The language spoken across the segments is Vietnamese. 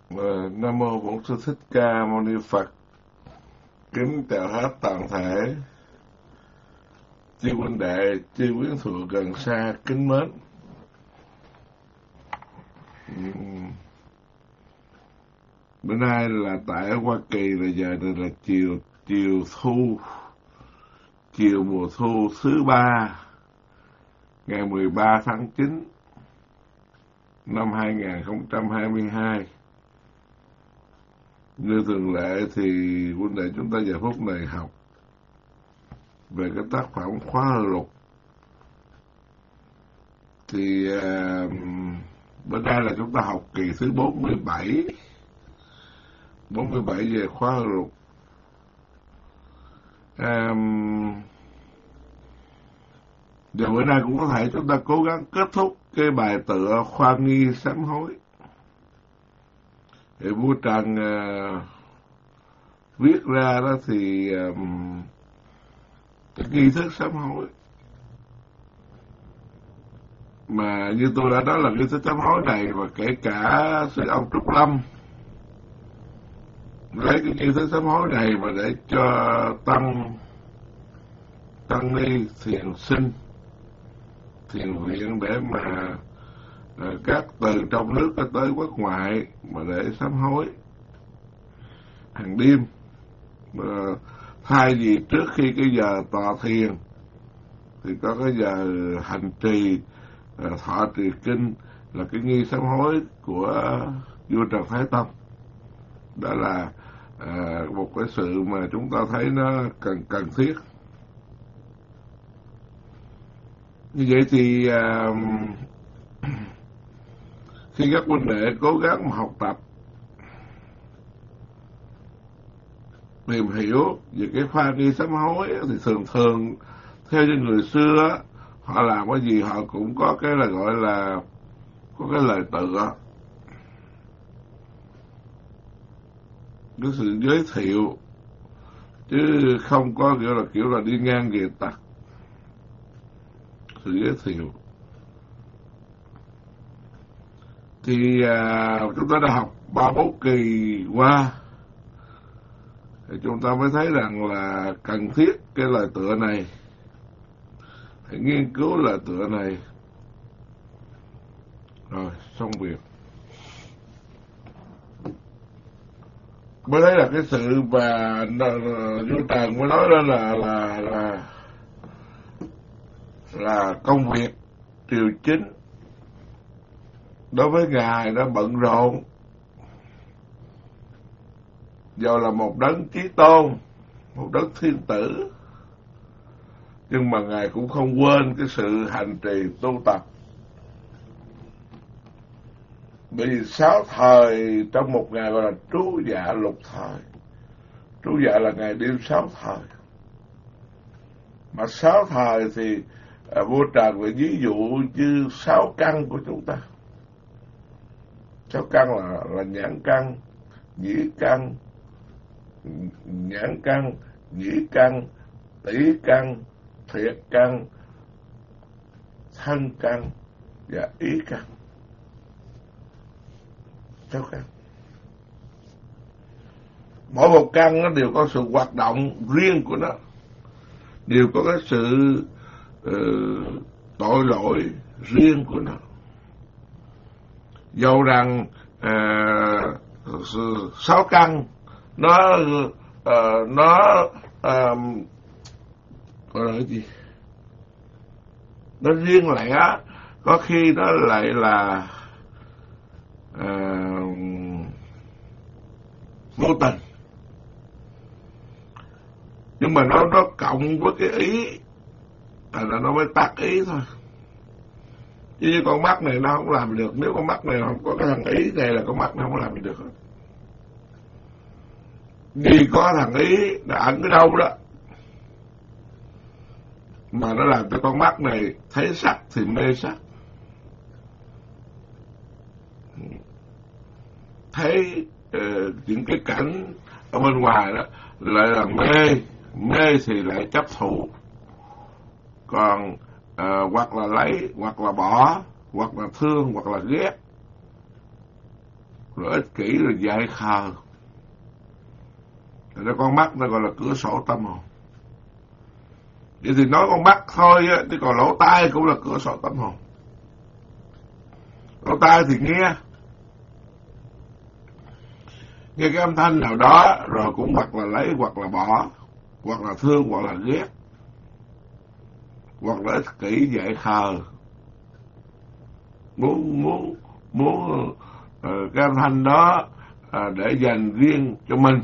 Nam mô Bổn Sư Thích Ca Mâu Ni Phật. Kính chào hết toàn thể chư huynh đệ, chư quyến thuộc gần xa kính mến. Bữa nay là tại Hoa Kỳ là giờ này là chiều thu, chiều mùa thu thứ ba, ngày 13 tháng 9 năm 2022. Như thường lệ thì huynh đệ chúng ta giờ phút này học về cái tác phẩm Khóa Hơi Lục. Thì bữa nay là chúng ta học kỳ thứ 47 về Khóa Hơi Lục. Và bữa nay cũng có thể chúng ta cố gắng kết thúc cái bài tựa Khoan nghi sám hối. Thì vua Trần viết ra đó thì cái nghi thức sám hối mà như tôi đã nói là nghi thức sám hối này, và kể cả sư ông Trúc Lâm lấy cái nghi thức sám hối này mà để cho tăng ni thiền sinh thiền viện để mà các từ trong nước tới quốc ngoại mà để sám hối hàng đêm, thay vì trước khi cái giờ tọa thiền thì có cái giờ hành trì thọ trì kinh, là cái nghi sám hối của vua Trần Thái Tông. Đó là một cái sự mà chúng ta thấy nó cần thiết. Như vậy thì khi các huynh đệ cố gắng học tập tìm hiểu về cái khoan nghi sám hối thì thường theo như người xưa họ làm cái gì họ cũng có cái là gọi là có cái lời tựa, cái sự giới thiệu, chứ không có kiểu là đi ngang về tặc. Sự giới thiệu thì chúng ta đã học 3-4 kỳ qua thì chúng ta mới thấy rằng là cần thiết cái lời tựa này, hãy nghiên cứu lời tựa này. Rồi xong việc. Mới thấy là cái sự mà vua Trần mới nói đó là công việc triều chính đối với ngài nó bận rộn, do là một đấng chí tôn, một đấng thiên tử, nhưng mà ngài cũng không quên cái sự hành trì tu tập. Bởi vì 6 thời trong một ngày gọi là trú dạ lục thời. Trú dạ là ngày đêm 6 thời. Mà 6 thời thì vua Trần phải ví dụ như 6 căn của chúng ta. 6 căn là nhãn căn, nhĩ căn, nhãn căn, nhĩ căn, tỷ căn, thiệt căn, thân căn và ý căn. 6 căn. Mỗi một căn nó đều có sự hoạt động riêng của nó, đều có cái sự tội lỗi riêng của nó. Dầu rằng 6 căn nó gọi là cái gì, nó riêng lẻ, có khi nó lại là vô tình, nhưng mà nó cộng với cái ý là nó mới tác ý thôi. Chứ như con mắt này nó không làm được. Nếu con mắt này không có cái thằng ý này là con mắt nó không làm được. Vì có thằng ý là ẩn ở đâu đó mà nó làm cho con mắt này thấy sắc thì mê sắc, thấy những cái cảnh ở bên ngoài đó lại là mê thì lại chấp thủ. Còn hoặc là lấy, hoặc là bỏ, hoặc là thương, hoặc là ghét, rồi ích kỷ, rồi dại khờ. Rồi con mắt nó gọi là cửa sổ tâm hồn. Vậy thì nói con mắt thôi á, chứ còn lỗ tai cũng là cửa sổ tâm hồn. Lỗ tai thì nghe cái âm thanh nào đó, rồi cũng hoặc là lấy, hoặc là bỏ, hoặc là thương, hoặc là ghét, hoặc là ích kỷ, dại khờ, muốn cái âm thanh đó để dành riêng cho mình.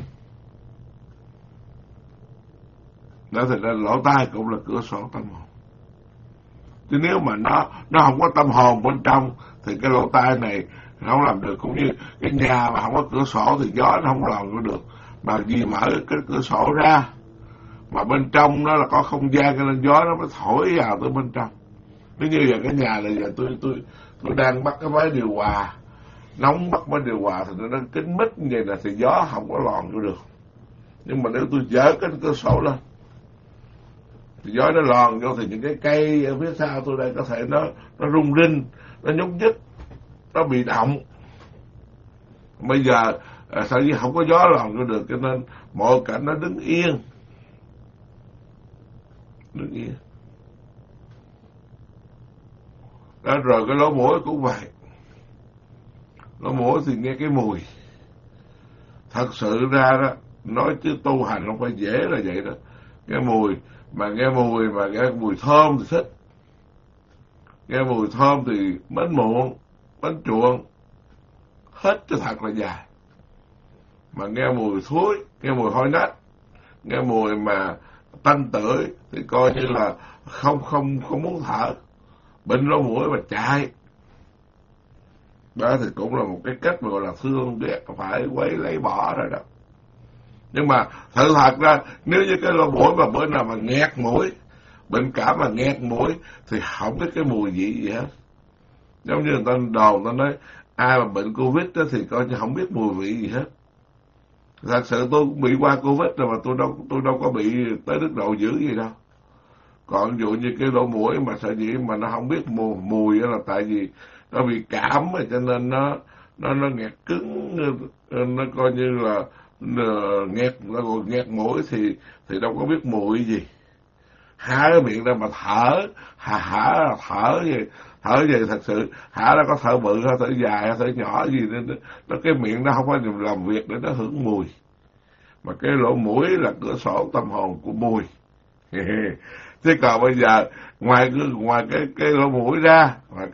Đó thì lỗ tai cũng là cửa sổ tâm hồn. Chứ nếu mà nó không có tâm hồn bên trong thì cái lỗ tai này nó không làm được. Cũng như cái nhà mà không có cửa sổ thì gió nó không lọt vô được. Mà vì mở cái cửa sổ ra mà bên trong nó là có không gian, cho nên gió nó mới thổi vào tới bên trong. Nếu như vậy cái nhà này giờ tôi đang bắt cái máy điều hòa nóng, bắt máy điều hòa thì nó đang kín mít như vậy là thì gió không có lọt vô được. Nhưng mà nếu tôi dỡ cái cửa sổ lên thì gió nó lòn vô thì những cái cây ở phía sau tôi đây có thể nó rung rinh, nó nhúc nhích, nó bị động. Bây giờ sao như không có gió lòn vô được, cho nên mọi cảnh nó đứng yên. Đó, rồi cái lỗ mũi cũng vậy. Lỗ mũi thì nghe cái mùi. Thật sự ra đó, nói chứ tu hành không phải dễ là vậy đó. Cái mùi mà nghe mùi thơm thì thích. Nghe mùi thơm thì bánh muộn, bánh chuộng hết cho thật là dài. Mà nghe mùi thối, nghe mùi hôi nách, nghe mùi mà tanh tưởi thì coi như là không muốn thở, bệnh lỗ mũi mà chạy. Đó thì cũng là một cái cách mà gọi là thương ghét, phải quấy lấy bỏ rồi đó. Nhưng mà thật ra nếu như cái lỗ mũi mà bữa nào mà nghẹt mũi, bệnh cảm mà nghẹt mũi thì không biết cái mùi gì hết. Giống như người ta đồn, ta nói ai mà bệnh Covid đó thì coi như không biết mùi vị gì hết. Thật sự tôi cũng bị qua Covid rồi mà tôi đâu có bị tới mức độ dữ gì đâu. Còn ví dụ như cái lỗ mũi mà sợ gì mà nó không biết mùi là tại vì nó bị cảm rồi, cho nên nó nghẹt cứng, nó coi như là nghẹt mũi thì đâu có biết mùi gì. Há cái miệng ra mà thở, thở gì thật sự hả, nó có thở bự hay thở dài hay thở nhỏ gì nên nó cái miệng nó không phải làm việc để nó hưởng mùi. Mà cái lỗ mũi là cửa sổ tâm hồn của mùi. Thế còn bây giờ ngoài cái lỗ mũi ra, ngoài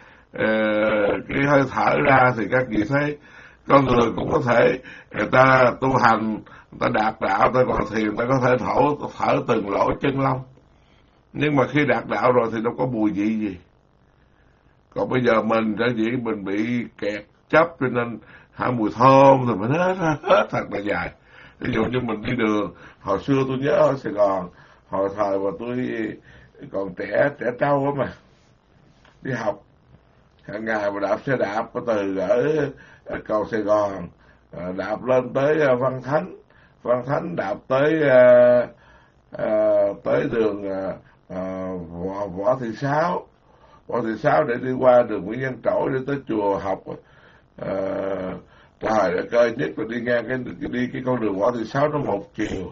cái hơi thở ra thì các vị thấy con người cũng có thể, người ta tu hành, người ta đạt đạo, người ta còn thiền, người ta có thể thở từng lỗ chân lông. Nhưng mà khi đạt đạo rồi thì đâu có mùi vị gì. Còn bây giờ mình bị kẹt chấp, cho nên mùi thơm thì mình hết thật là dài. Ví dụ như mình đi đường, hồi xưa tôi nhớ ở Sài Gòn, hồi thời mà tôi còn trẻ trâu á mà đi học, hàng ngày mà đạp xe đạp từ ở cầu Sài Gòn đạp lên tới Văn Thánh đạp tới đường Võ Thị Sáu để đi qua đường Nguyễn Văn Trỗi để tới chùa học. Trời đất ơi, nhất là đi ngang cái con đường Võ Thị Sáu nó một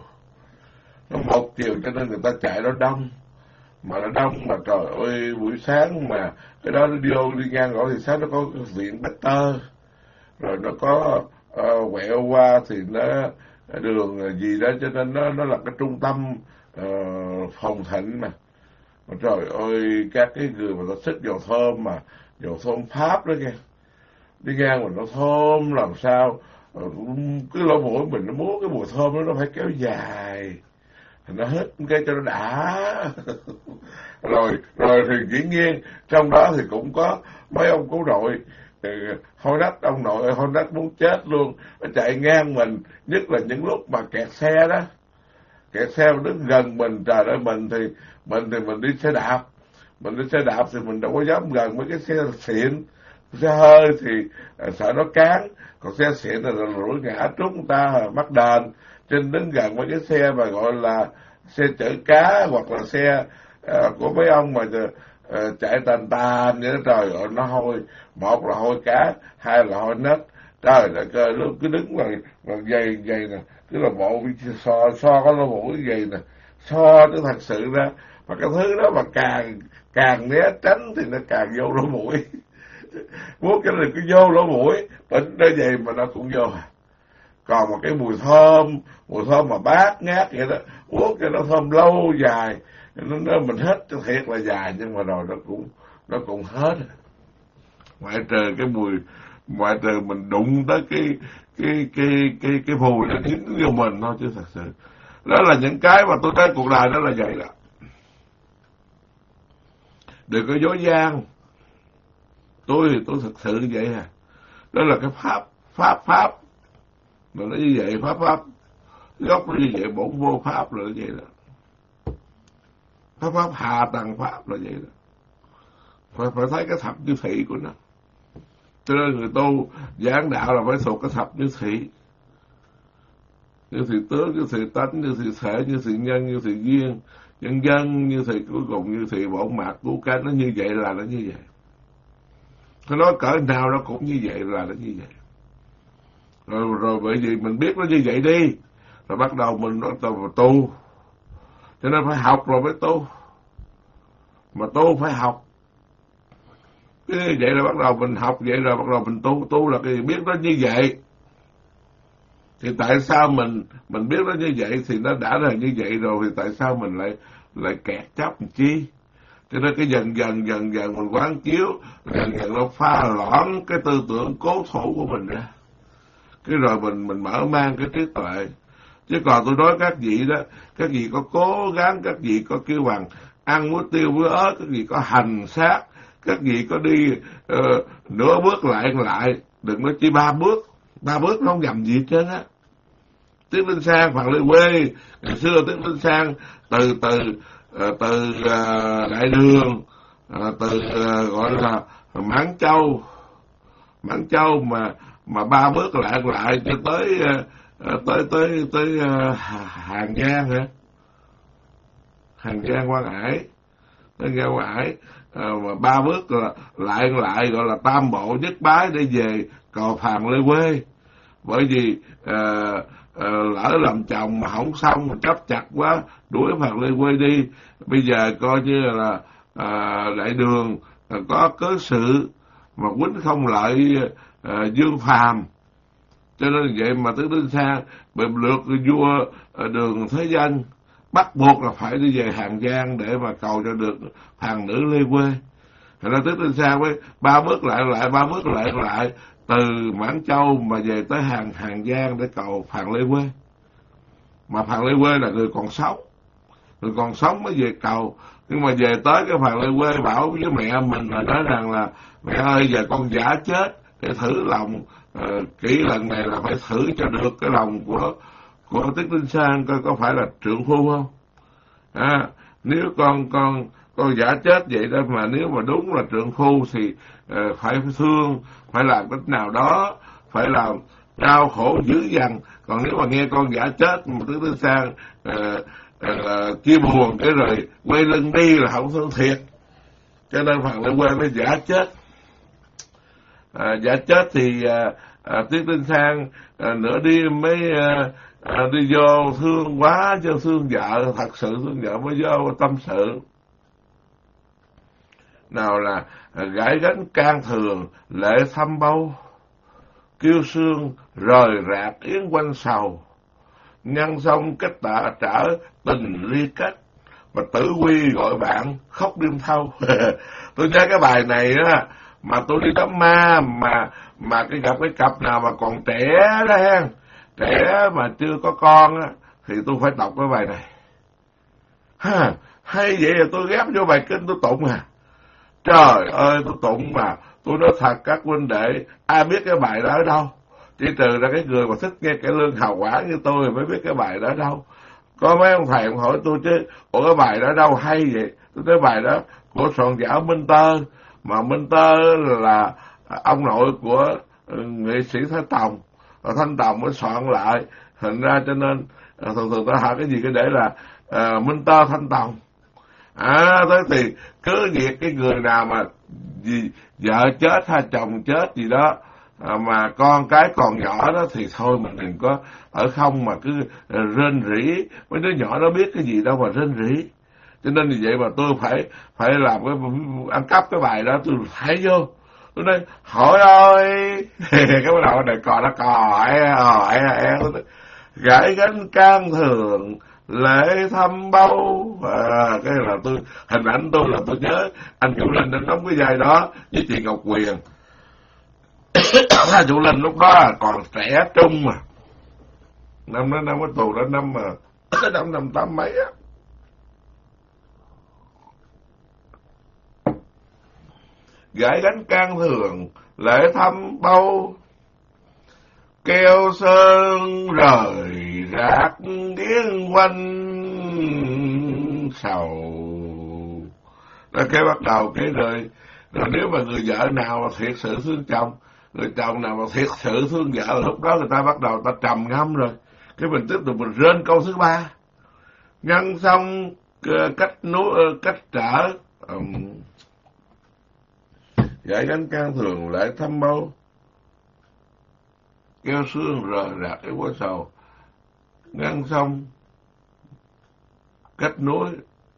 chiều cho nên người ta chạy nó đông. Mà nó đông mà trời ơi, buổi sáng mà cái đó nó đi ngang Võ Thị Sáu, nó có viện Baxter, rồi nó có quẹo qua thì nó đường gì đó, cho nên nó là cái trung tâm phòng thịnh mà trời ơi, các cái người mà ta xích dầu thơm mà dầu thơm Pháp đó nghe, đi ngang mà nó thơm làm sao, cái lỗ mũi mình nó muốn cái mùi thơm đó nó phải kéo dài, nó hết cái cho nó đã. rồi thì dĩ nhiên trong đó thì cũng có mấy ông cố nội hôi nách, ông nội hôi nách muốn chết luôn, nó chạy ngang mình, nhất là những lúc mà kẹt xe đó, kẹt xe mà đứng gần mình, trời ơi, mình đi xe đạp, thì mình đâu có dám gần mấy cái xe xịn, xe hơi thì sợ nó cán, còn xe xịn là rủi ngã trúng người ta mắc đền, trên đứng gần mấy cái xe mà gọi là xe chở cá hoặc là xe của mấy ông mà chạy tàn vậy đó, trời ơi, nó hôi, một là hôi cá, hai là hôi nách, Trời đất ơi, nó cứ đứng bằng dây nè, cứ là bộ so có lỗ mũi dày nè, so nó thật sự ra, mà cái thứ đó mà càng né tránh thì nó càng vô lỗ mũi. Muốn cái này cứ vô lỗ mũi, bệnh nó vậy mà nó cũng vô. Còn một cái mùi thơm mà bát ngát vậy đó, uống cho nó thơm lâu dài, nó mình hết cho thiệt là dài, nhưng mà rồi nó cũng hết. Ngoại trừ mình đụng tới cái mùi nó dính vô mình thôi, chứ thật sự đó là những cái mà tôi thấy cuộc đời đó là vậy đó. Đừng có dối gian. Tôi thật sự như vậy à. Đó là cái pháp mà nó như vậy, pháp gốc nó như vậy, bổn vô pháp là như vậy đó. Pháp hạ tầng pháp là vậy đó. Phải thấy cái thập như thị của nó. Cho nên người tu giảng đạo là phải thuộc cái thập như thị. Như thị tướng, như thị tánh, như thị thể, như thị nhân, như thị duyên, nhân dân, như thị cuối cùng, như thị bổn mạc cứu cánh. Nó như vậy là nó như vậy. Tôi nói cỡ nào nó cũng như vậy là nó như vậy. Rồi bởi vì mình biết nó như vậy đi, rồi bắt đầu mình tu. Cho nên phải học rồi mới tu. Mà tu phải học. Cái vậy là bắt đầu mình học, vậy rồi bắt đầu mình tu. Tu là cái gì? Biết nó như vậy. Thì tại sao mình biết nó như vậy, thì nó đã là như vậy rồi, thì tại sao mình lại kẹt chấp làm chi? Cho nên cái dần dần mình quán chiếu, dần nó pha loãng cái tư tưởng cố thủ của mình ra. Cái rồi mình mở mang cái trí tuệ. Chứ còn tôi nói các vị đó, các vị có cố gắng, các vị có kêu bằng ăn muối tiêu với ớt, các vị có hành sát, các vị có đi nửa bước lại, đừng nói chỉ 3 bước nó không nhầm gì hết trơn á. Tiến Linh Sang, Phạm Lê Quê, ngày xưa Tiến Linh Sang từ Đại Đường, gọi là Mãn Châu mà 3 bước lại cho tới Hàng Giang hả? Hàng Giang Quan Hải, mà 3 bước lại gọi là tam bộ nhất bái để về cầu Phàn Lê Quê. Bởi vì lỡ làm chồng mà không xong, mà chấp chặt quá đuổi Phàn Lê Quê đi. Bây giờ coi như là Đại Đường có cớ sự mà quýnh không lợi Dương Phàm, cho nên vậy mà Tiến Linh Sang bị lượt vua Đường Thế Dân bắt buộc là phải đi về Hàng Giang để mà cầu cho được Phàn nữ Lê Quê. Thành ra Tiến Linh Sang với 3 bước lại từ Mãn Châu mà về tới Hàng Giang để cầu Phàn Lê Quê. Mà Phàn Lê Quê là người còn sống mới về cầu. Nhưng mà về tới cái Phàn Lê Quê bảo với mẹ mình là nói rằng là mẹ ơi, giờ con giả chết để thử lòng, kỹ lần này là phải thử cho được cái lòng của Tiến Linh Sang coi có phải là trượng phu không. Nếu con giả chết vậy đó, mà nếu mà đúng là trượng phu thì phải thương, phải làm cách nào đó, phải làm đau khổ dữ dằn. Còn nếu mà nghe con giả chết mà Tiến Linh Sang chia buồn cái rồi quay lưng đi là không thương thiệt. Cho nên Phàn Lê Quê mới giả chết. Giả chết thì Tiến Linh Sang nửa đêm mới đi vô thương quá, cho thương vợ, thật sự thương vợ mới vô tâm sự. Nào là gãi gánh can thường lệ thăm bâu, kêu sương rời rạc yến quanh sầu, nhân xong cách tạ trở tình ly cách, mà tử quy gọi bạn khóc đêm thâu. Tôi nhớ cái bài này á, mà tôi đi đám ma mà gặp cái cặp nào mà còn trẻ đó ha, trẻ mà chưa có con á, thì tôi phải đọc cái bài này. Hay vậy là tôi ghép vô bài kinh tôi tụng à. Trời ơi, tôi tụng mà tôi nói thật các huynh đệ, ai biết cái bài đó ở đâu? Chỉ trừ ra cái người mà thích nghe cái lương hào quảng như tôi mới biết cái bài đó đâu. Có mấy ông thầy hỏi tôi chứ, ủa cái bài đó đâu hay vậy? Tôi nói bài đó của soạn giả Minh Tơ, mà Minh Tơ là ông nội của nghệ sĩ Thanh Tòng, và Thanh Tòng mới soạn lại, thành ra cho nên thường ta hỏi cái gì cái để là Minh Tơ Thanh Tòng. Thế thì cứ việc cái người nào mà vợ chết hay chồng chết gì đó mà con cái còn nhỏ đó thì thôi mình đừng có ở không mà cứ rên rỉ. Mấy đứa nhỏ nó biết cái gì đâu mà rên rỉ. Cho nên vì vậy mà tôi phải làm cái ăn cắp cái bài đó, tôi thấy vô tôi nói hỏi ơi cái bắt đầu này cò nó hỏi gãi gánh can thường lễ thăm báu. Cái là tôi hình ảnh tôi là tôi nhớ anh Vũ Linh đã đóng cái vai đó với chị Ngọc Quyền. Vũ Linh lúc đó còn trẻ trung mà, năm đó năm cái tù đó năm mà năm tám mấy á. Gãi gánh can thường lễ thăm báu, keo sơn rời rạc điên quanh sầu. Rồi cái bắt đầu cái rồi nếu mà người vợ nào mà thiệt sự thương chồng, người chồng nào mà thiệt sự thương vợ, lúc đó người ta bắt đầu ta trầm ngâm rồi. Cái mình tiếp tục mình rên câu thứ ba. Ngăn xong cách trở gãi gánh can thường lại thăm báu, keo xương rời rạc cái quá sầu. Ngăn xong cách nối.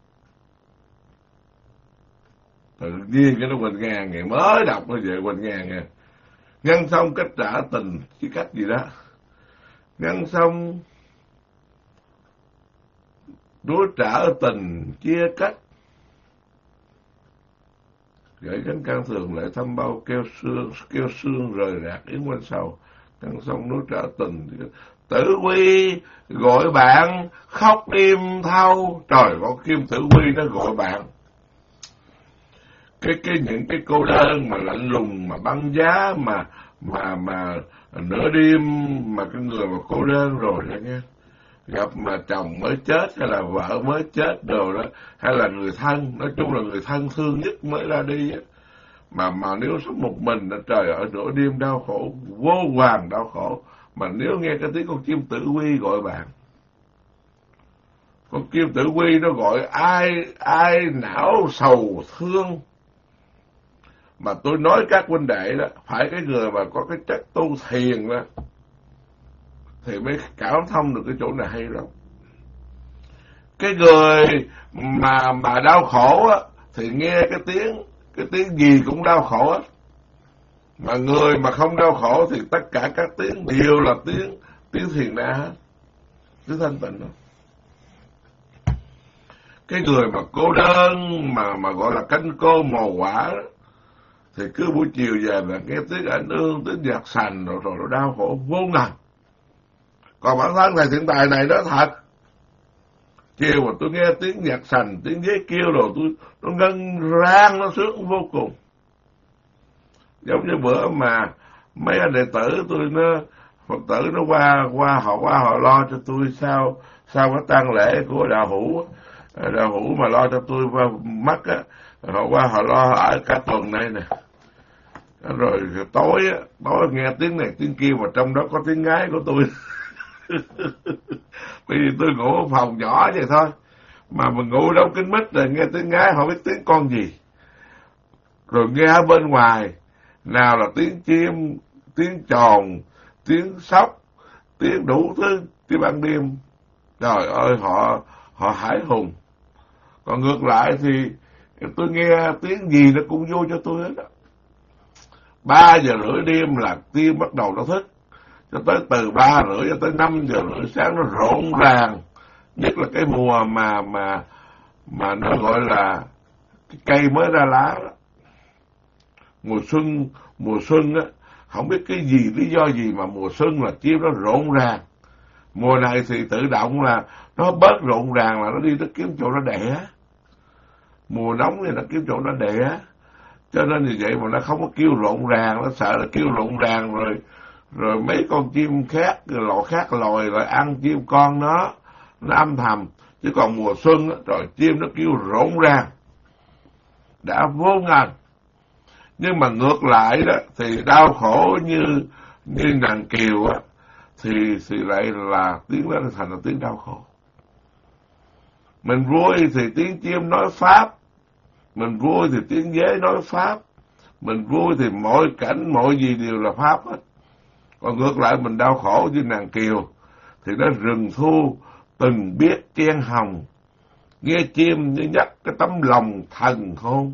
Tự nhiên cái nó quên ngang ngày mới đọc nó vậy quên ngang nha. Ngăn xong cách trả tình chứ cách gì đó. Ngăn xong đối trả tình chia cách. Gãy gánh can thường lại thăm bao, keo xương rời rạc yến quanh sầu. Ngăn xong đối trả tình. Tử Quy gọi bạn khóc im thâu. Trời, con Kim Tử Quy nó gọi bạn. Những cái cô đơn mà lạnh lùng mà băng giá mà nửa đêm mà cái người mà cô đơn rồi đó nghe, gặp mà chồng mới chết hay là vợ mới chết đồ đó, hay là người thân, nói chung là người thân thương nhất mới ra đi á, mà nếu sống một mình đó, trời ơi nửa đêm đau khổ, vô vàn đau khổ. Mà nếu nghe cái tiếng con chim Tử Quy gọi bạn, con chim Tử Quy nó gọi ai não sầu thương. Mà tôi nói các huynh đệ đó, phải cái người mà có cái chất tu thiền đó thì mới cảm thông được cái chỗ này hay lắm. Cái người mà đau khổ á thì nghe cái tiếng gì cũng đau khổ á. Mà người mà không đau khổ thì tất cả các tiếng đều là tiếng thiền na hết, tiếng thanh tịnh đó. Cái người mà cô đơn mà gọi là canh cô mồ quả đó, thì cứ buổi chiều về mà nghe tiếng ảnh ương, tiếng giặc sành rồi nó đau khổ vô ngần. Còn bản thân thầy Thiện Tài này đó thật, chiều mà tôi nghe tiếng giặc sành, tiếng dế kêu rồi nó ngân rang, nó sướng vô cùng. Giống như bữa mà mấy anh đệ tử tôi Phật tử nó qua họ lo cho tôi sau cái tang lễ của đạo hữu mà lo cho tôi mất á, họ qua họ lo ở cả tuần này nè. Rồi tối nghe tiếng này tiếng kia, mà trong đó có tiếng ngái của tôi. Bởi vì tôi ngủ ở phòng nhỏ vậy thôi, mà mình ngủ đâu kín mít rồi nghe tiếng ngái, không biết tiếng con gì. Rồi nghe ở bên ngoài nào là tiếng chim, tiếng tròn, tiếng sóc, tiếng đủ thứ, tiếng ban đêm. Trời ơi, họ hãi hùng. Còn ngược lại thì tôi nghe tiếng gì nó cũng vô cho tôi hết đó. 3 giờ rưỡi đêm là tim bắt đầu nó thức, cho tới từ 3 rưỡi cho tới 5 giờ rưỡi sáng nó rộn ràng. Nhất là cái mùa mà nó gọi là cái cây mới ra lá đó. Mùa xuân á, không biết cái gì, lý do gì mà mùa xuân là chim nó rộn ràng. Mùa này thì tự động là nó bớt rộn ràng, là nó đi nó kiếm chỗ nó đẻ. Mùa nóng thì nó kiếm chỗ nó đẻ. Cho nên vì vậy mà nó không có kêu rộn ràng, nó sợ là kêu rộn ràng rồi mấy con chim khác, loài lại ăn chim con nó âm thầm. Chứ còn mùa xuân á, rồi chim nó kêu rộn ràng, đã vô ngần. Nhưng mà ngược lại đó thì đau khổ như nàng Kiều á, thì lại là tiếng đó thành là tiếng đau khổ. Mình vui thì tiếng chim nói pháp, mình vui thì tiếng dế nói pháp, Mình vui thì mọi cảnh, mọi gì đều là pháp hết. Còn ngược lại mình đau khổ như nàng Kiều, thì nó rừng thu từng biết chen hồng, nghe chim như nhắc cái tấm lòng thần khôn.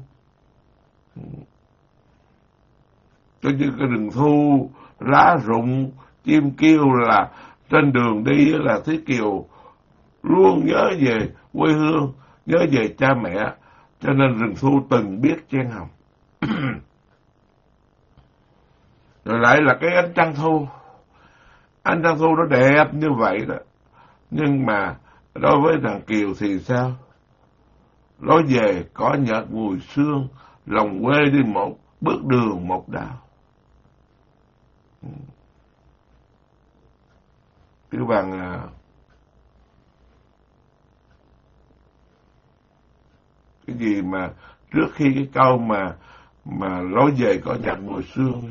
Cho như cái rừng thu, lá rụng, chim kêu là trên đường đi là Thúy Kiều luôn nhớ về quê hương, nhớ về cha mẹ, cho nên rừng thu từng biết chen hồng. Rồi lại là cái ánh trăng thu. Ánh trăng thu nó đẹp như vậy đó. Nhưng mà đối với thằng Kiều thì sao? Lối về có nhợt mùi sương, lòng quê đi một bước đường một đào. Cái bằng cái gì mà trước khi cái câu mà lối về có nhợt mùi sương,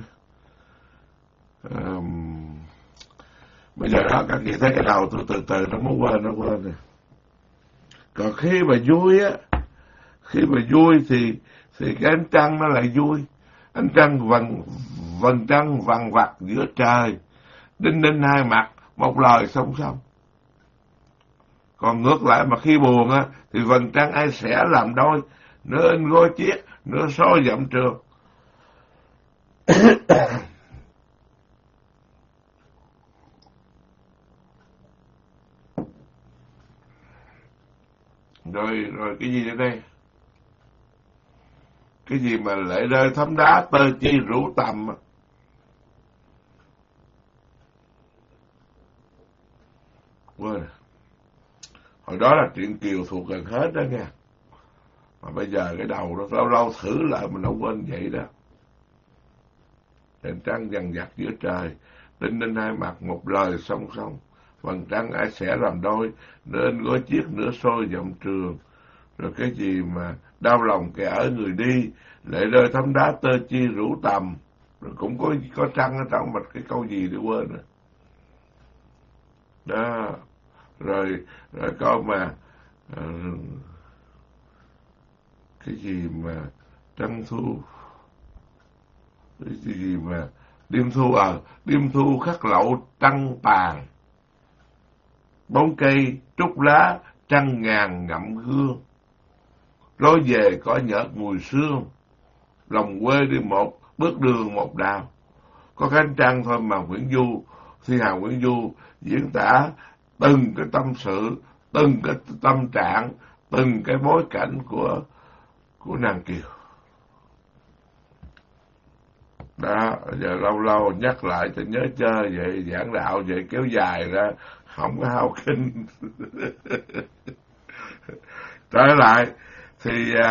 bây giờ đó các chị thấy cái đầu tôi từ từ nó mới quên rồi. Còn khi mà vui á, khi mà vui thì cái ánh trăng nó lại vui. Ánh trăng vầng trăng vằng vặc giữa trời, đinh ninh hai mặt, một lời song song. Còn ngược lại mà khi buồn á, thì vầng trăng ai sẽ làm đôi, nửa in gối chiếc, nửa soi dặm trường. Rồi cái gì ở đây? Cái gì mà lệ rơi thấm đá, tơ chi rủ tầm. Quên. Hồi đó là chuyện Kiều thuộc gần hết đó nha. Mà bây giờ cái đầu nó lâu lâu thử lại mình nó quên vậy đó. Đèn trăng dằn vặt giữa trời, đinh ninh hai mặt, một lời song song. Vầng trăng ai sẽ làm đôi, nên gói chiếc nửa sôi dặm trường. Rồi cái gì mà đau lòng kẻ ở người đi, lệ rơi thấm đá, tơ chi rủ tầm. Rồi cũng có trăng ở trong mặt, cái câu gì để quên rồi. Đó. Rồi câu mà cái gì mà trăng thu, cái gì mà đêm thu khắc lậu trăng tàn, bóng cây trúc lá trăng ngàn ngậm gương, lối về có nhợt mùi sương, lòng quê đi một bước đường một đào. Có cái ánh trăng thôi mà Nguyễn Du, Thi hào Nguyễn Du diễn tả từng cái tâm sự, từng cái tâm trạng, từng cái bối cảnh của nàng Kiều. Đó, giờ lâu lâu nhắc lại cho nhớ chơi vậy, giảng đạo vậy kéo dài ra, không có hao kinh. Trở lại thì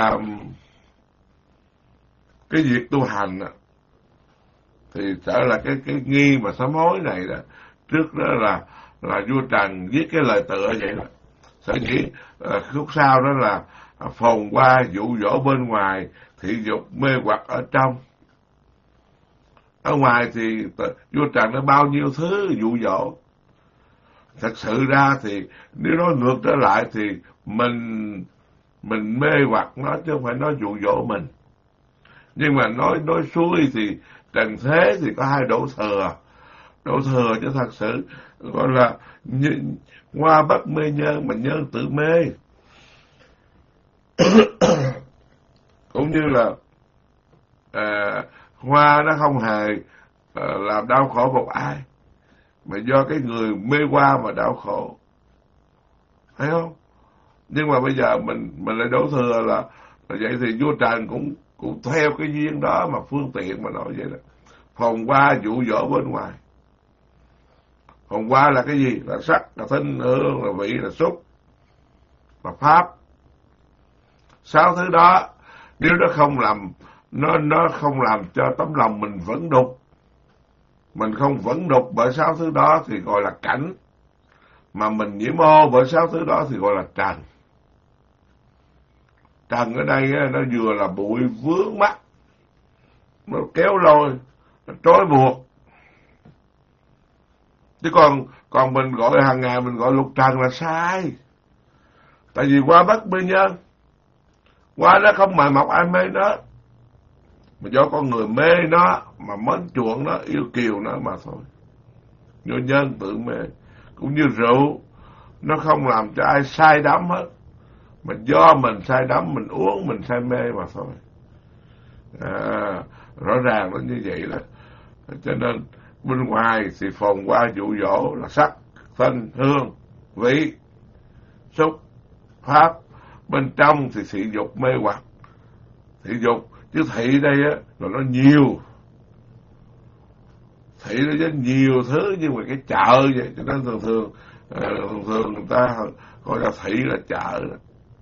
cái việc tu hành thì trở lại cái nghi mà sám hối này đó. Trước đó là vua Trần viết cái lời tựa vậy đó. Sở dĩ khúc sau đó là phồn hoa dụ dỗ bên ngoài, thị dục mê hoặc ở trong. Ở ngoài thì vua Trần nó bao nhiêu thứ dụ dỗ. Thật sự ra thì nếu nói ngược trở lại thì mình mê hoặc nó chứ không phải nó dụ dỗ mình. Nhưng mà nói xuôi thì trần thế thì có hai đổ thừa. Đổ thừa chứ thật sự gọi là hoa bất mê nhân mà nhân tự mê. Cũng như là hoa nó không hề làm đau khổ một ai, mà do cái người mê hoa mà đau khổ, thấy không? Nhưng mà bây giờ mình lại đổ thừa là vậy thì vua Trần cũng theo cái duyên đó mà phương tiện mà nói vậy đó. Phồn hoa dụ dỗ bên ngoài. Phồn hoa là cái gì? Là sắc, là thính, hương, là vị, là xúc, là pháp. 6 thứ đó nếu nó không làm cho tấm lòng mình vẫn đục, mình không vẫn đục bởi 6 thứ đó thì gọi là cảnh, mà mình nhiễm ô bởi 6 thứ đó thì gọi là trần. Trần ở đây nó vừa là bụi vướng mắt, nó kéo lôi, nó trói buộc. Chứ còn mình gọi hàng ngày mình gọi lục trần là sai. Tại vì qua bất mê nhân, qua nó không mời mọc ai mê nó. mà do con người mê nó, mà mến chuộng nó, yêu kiều nó mà thôi. Nguyên nhân tự mê. Cũng như rượu, nó không làm cho ai say đắm hết, mà do mình say đắm, mình uống mình say mê mà thôi. Rõ ràng nó như vậy đó. Cho nên bên ngoài thì phồn hoa dụ dỗ là sắc, thanh, hương, vị, xúc, pháp. Bên trong thì thị dục mê hoặc. Thị dục, chứ thị đây á là nó nhiều. Thị nó rất nhiều thứ như vậy, cái chợ vậy. Cho nên thường người ta gọi là thị là chợ đó.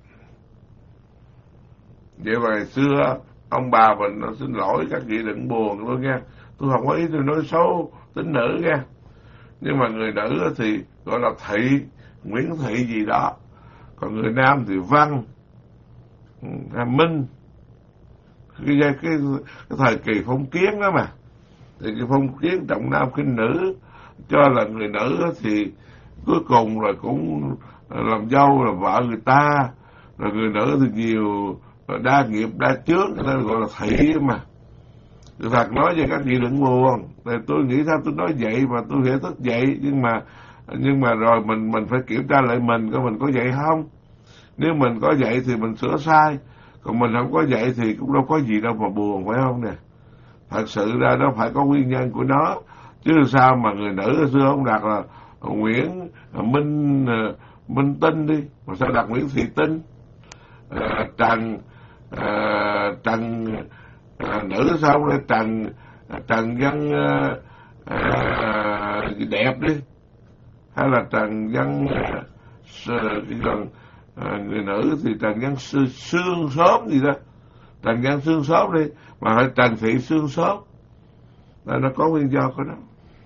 Vậy mà ngày xưa ông bà mình, nó xin lỗi các vị đừng buồn tôi nghe, tôi không có ý tôi nói xấu tính nữ nghe, nhưng mà người nữ thì gọi là thị, Nguyễn Thị gì đó, còn người nam thì Văn, Minh. Cái thời kỳ phong kiến đó mà, thì cái phong kiến trọng nam khinh nữ, cho là người nữ thì cuối cùng là cũng làm dâu là vợ người ta, rồi người nữ thì nhiều đa nghiệp đa chướng, nên gọi là thị mà. Thật nói với các vị đừng buồn, tôi nghĩ sao tôi nói vậy mà tôi hiểu thức vậy, nhưng mà rồi mình phải kiểm tra lại mình coi mình có vậy không. Nếu mình có vậy thì mình sửa sai, còn mình không có vậy thì cũng đâu có gì đâu mà buồn, phải không nè. Thật sự ra nó phải có nguyên nhân của nó, chứ sao mà người nữ hồi xưa không đặt là Nguyễn Minh Tinh đi, mà sao đặt Nguyễn Thị Tinh, Trần nữ sao lại Trần Văn đẹp đi, hay là Trần Văn người nữ thì Trần Văn Sương Xóm gì đó, Trần Văn Sương Xóm đi, mà phải Trần Thị Sương Xóm, là nó có nguyên do của nó.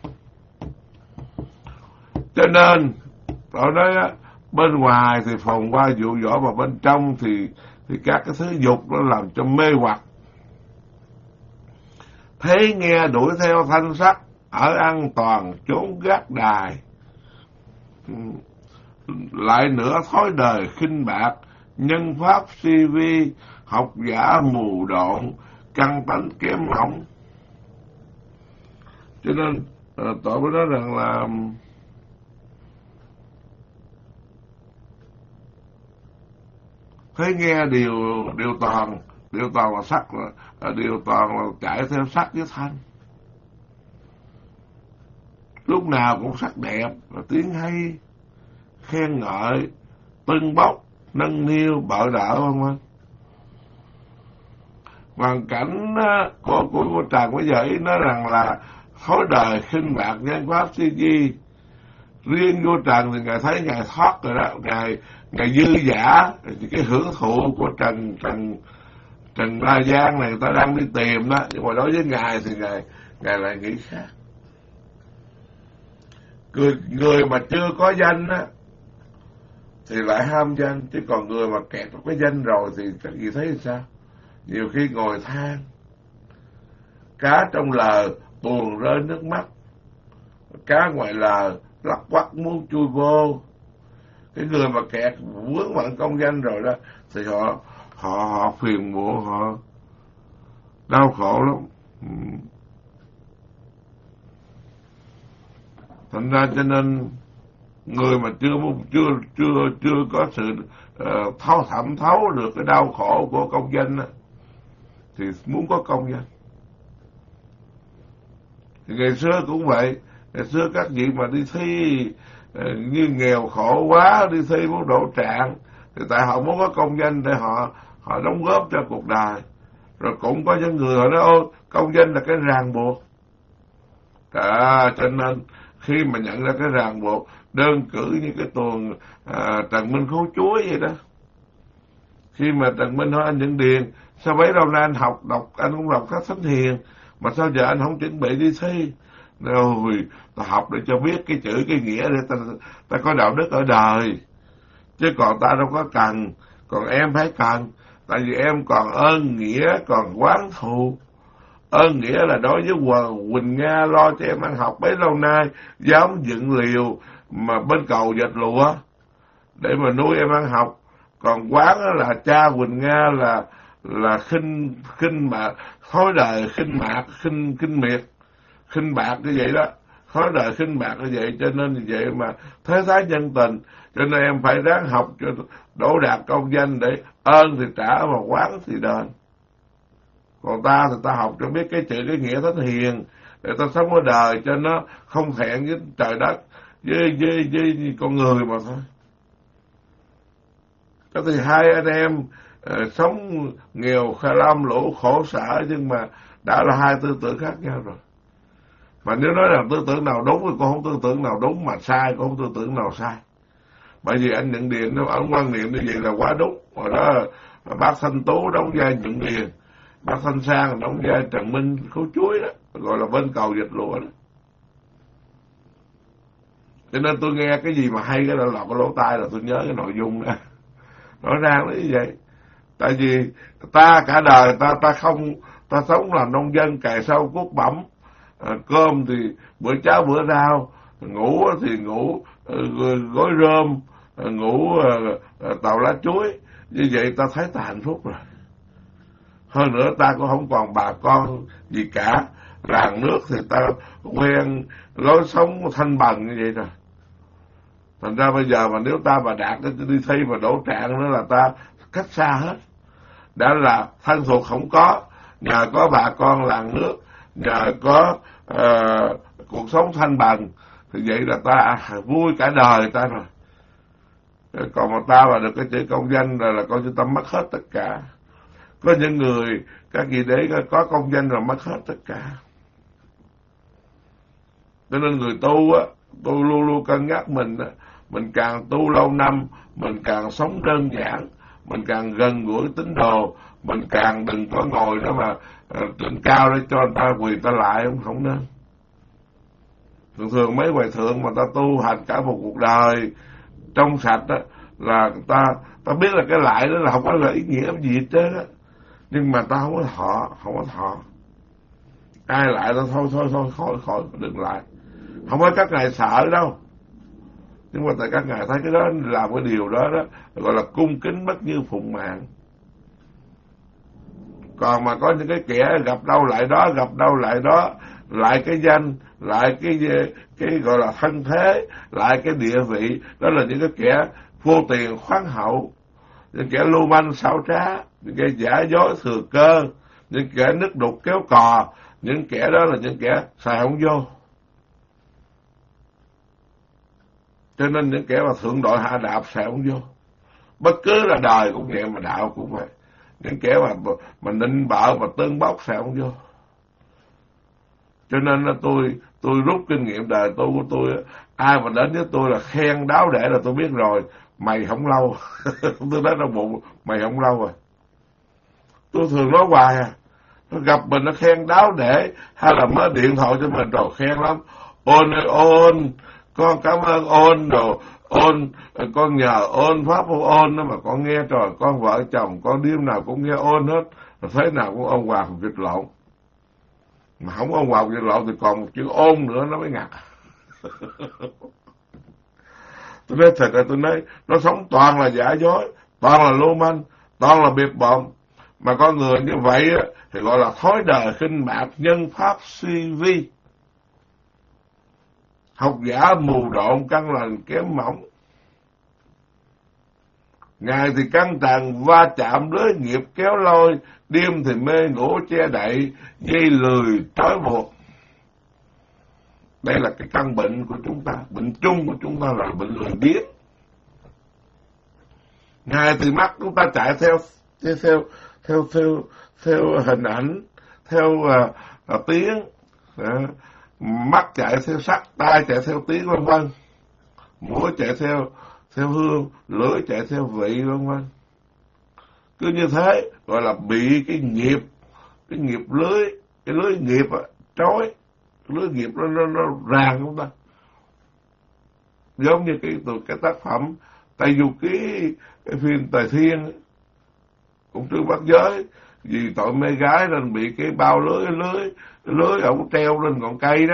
Cho nên tôi nói á, bên ngoài thì phồn hoa dụ dỗ, mà bên trong thì các cái thứ dục nó làm cho mê hoặc. Thấy nghe đuổi theo thanh sắc, ở an toàn trốn gác đài. Lại nữa thói đời khinh bạc, nhân pháp si vi, học giả mù độn, căn tánh kém hỏng. Cho nên tôi mới nói rằng là thấy nghe điều toàn là sắc, điều toàn là chạy theo sắc với thanh, lúc nào cũng sắc đẹp, và tiếng hay, khen ngợi, tưng bốc, nâng niu, bợ đỡ vân vân. Hoàn cảnh của Trần bây giờ ý nói rằng là thói đời khinh bạc, nhân pháp si di. Riêng vô Trần thì ngài thấy ngài thoát rồi đó, ngài dư giả, cái hưởng thụ của Trần La Giang này người ta đang đi tìm đó, nhưng mà đối với ngài thì ngài lại nghĩ khác. Người mà chưa có danh á thì lại ham danh, chứ còn người mà kẹt trong cái danh rồi thì các vị thấy sao? Nhiều khi ngồi than, cá trong lờ tuồn rơi nước mắt, cá ngoài lờ lắc quắc muốn chui vô. Cái người mà kẹt vướng bận công danh rồi đó thì họ phiền muộn, họ đau khổ lắm. Thành ra cho nên người mà chưa có sự thẩm thấu được cái đau khổ của công danh á, thì muốn có công danh. Thì ngày xưa cũng vậy, ngày xưa các vị mà đi thi như nghèo khổ quá, đi thi muốn đỗ trạng, thì tại họ muốn có công danh để họ đóng góp cho cuộc đời. Rồi cũng có những người họ nói ô, công danh là cái ràng buộc. Cho nên khi mà nhận ra cái ràng buộc, đơn cử như cái tuồng Trần Minh Khấu Chuối vậy đó. Khi mà Trần Minh hỏi anh Nhẫn Điền, sao bấy lâu nay anh đọc anh cũng đọc các thánh hiền, mà sao giờ anh không chuẩn bị đi thi? Rồi ta học để cho biết cái chữ cái nghĩa để ta có đạo đức ở đời, chứ còn ta đâu có cần. Còn em phải cần, tại vì em còn ơn nghĩa, còn quán thù. Ơn nghĩa là đối với Quỳnh Nga lo cho em ăn học bấy lâu nay, dám dựng liều mà bên cầu dệt lụa để mà nuôi em ăn học. Còn quán là cha Quỳnh Nga là khinh bạc, thói đời khinh mạc, khinh miệt, khinh bạc như vậy đó, thói đời khinh bạc như vậy. Cho nên như vậy mà thế thái nhân tình, cho nên em phải ráng học cho đỗ đạt công danh, để ơn thì trả mà oán thì đền. Còn ta thì ta học cho biết cái chữ cái nghĩa thánh hiền, để ta sống ở đời cho nó không thẹn với trời đất, với con người mà thôi. Cái thì hai anh em sống nghèo lam lũ khổ sở, nhưng mà đã là hai tư tưởng khác nhau rồi. Mà nếu nói là tư tưởng nào đúng thì con không tư tưởng nào đúng, mà sai con không tư tưởng nào sai. Bởi vì anh Nhuận Điền nó ông quan niệm như vậy là quá đúng. Hồi đó bác Thanh Tú đóng vai Nhuận Điền, bác Thanh Sang đóng vai Trần Minh Khấu Chuối đó, gọi là bên cầu dịch lụa đó. Cho nên tôi nghe cái gì mà hay cái đó lọt cái lỗ tai là tôi nhớ cái nội dung đó. Rõ ràng là như vậy. Tại vì ta cả đời ta sống là nông dân, cày sâu cuốc bẩm, cơm thì bữa cháo bữa rau, ngủ thì ngủ gói rơm, ngủ tàu lá chuối. Như vậy ta thấy ta hạnh phúc rồi. Hơn nữa ta cũng không còn bà con gì cả, làng nước thì ta quen lối sống thanh bằng như vậy rồi. Thành ra bây giờ mà nếu ta mà đạt đi thi mà đỗ trạng nữa là ta cách xa hết. Đã là thân thuộc không có, nhờ có bà con làng nước, nhờ có cuộc sống thanh bằng, thì vậy là ta vui cả đời ta rồi. Còn mà ta mà được cái chữ công danh là coi như ta mất hết tất cả. Có những người các gì đấy có công danh rồi mất hết tất cả. Cho nên người tu á, tôi luôn luôn cân nhắc mình càng tu lâu năm, mình càng sống đơn giản, mình càng gần gũi tín đồ, mình càng đừng có ngồi đó mà trên cao để cho người ta quỳ ta lại, không nên. Thường thường mấy hòa thượng mà ta tu hành cả một cuộc đời trong sạch đó, là ta biết là cái lại đó là không có là ý nghĩa gì hết trơn á, nhưng mà ta không có thọ. Ai lại ta thôi khỏi đừng lại. Không có các ngài sợ đâu, nhưng mà tại các ngài thấy cái đó làm cái điều đó đó gọi là cung kính bất như phụng mạng. Còn mà có những cái kẻ gặp đâu lại đó, gặp đâu lại đó, lại cái danh, lại cái gọi là thân thế, lại cái địa vị, đó là những cái kẻ vô tiền khoáng hậu, những kẻ lưu manh xảo trá, những kẻ giả dối thừa cơ, những kẻ nứt đục kéo cò, những kẻ đó là những kẻ xài không vô. Cho nên những kẻ mà thượng đội hạ đạo xài không vô. Bất cứ là đời cũng vậy mà đạo cũng vậy. Những kẻ mà nịnh bợ mà tương bốc xài không vô. Cho nên là tôi rút kinh nghiệm đời tôi của tôi, ai mà đến với tôi là khen đáo để là tôi biết rồi, mày không lâu. Tôi nói trong bụng, mày không lâu rồi. Tôi thường nói hoài à, nó gặp mình nó khen đáo để, hay là mới điện thoại cho mình rồi khen lắm. Ôn ơi ôn, con cảm ơn ôn đồ, ôn con nhờ ôn pháp ôn đó mà con nghe rồi, con vợ chồng con đêm nào cũng nghe ôn hết, thế nào cũng ông Hòa không dịch lộn. Mà không ông Hòa dịch lộn thì còn một chữ ôn nữa nó mới ngặt. Tôi nói thật là tôi nói nó sống toàn là giả dối, toàn là lưu manh, toàn là biệt bợm. Mà con người như vậy á, thì gọi là thói đời khinh bạc, nhân pháp suy vi, học giả mù độn, căn lành kém mỏng. Ngày thì căng tràn va chạm lưới nghiệp kéo lôi, đêm thì mê ngủ che đậy, dây lười trói buộc. Đây là cái căn bệnh của chúng ta, bệnh chung của chúng ta là bệnh lười biếng. Ngày thì mắt chúng ta chạy theo hình ảnh, theo tiếng, mắt chạy theo sắc, tai chạy theo tiếng, vân vân, mũi chạy theo hương, lưỡi chạy theo vị, vân vân. Cứ như thế gọi là bị cái lưới nghiệp trói, lưới nghiệp nó ràng chúng ta. Giống như cái tác phẩm Tây Du Ký, cái phim Tài Thiên cũng trương bắt giới vì tội mê gái nên bị cái bao lưới ổng treo lên ngọn cây đó,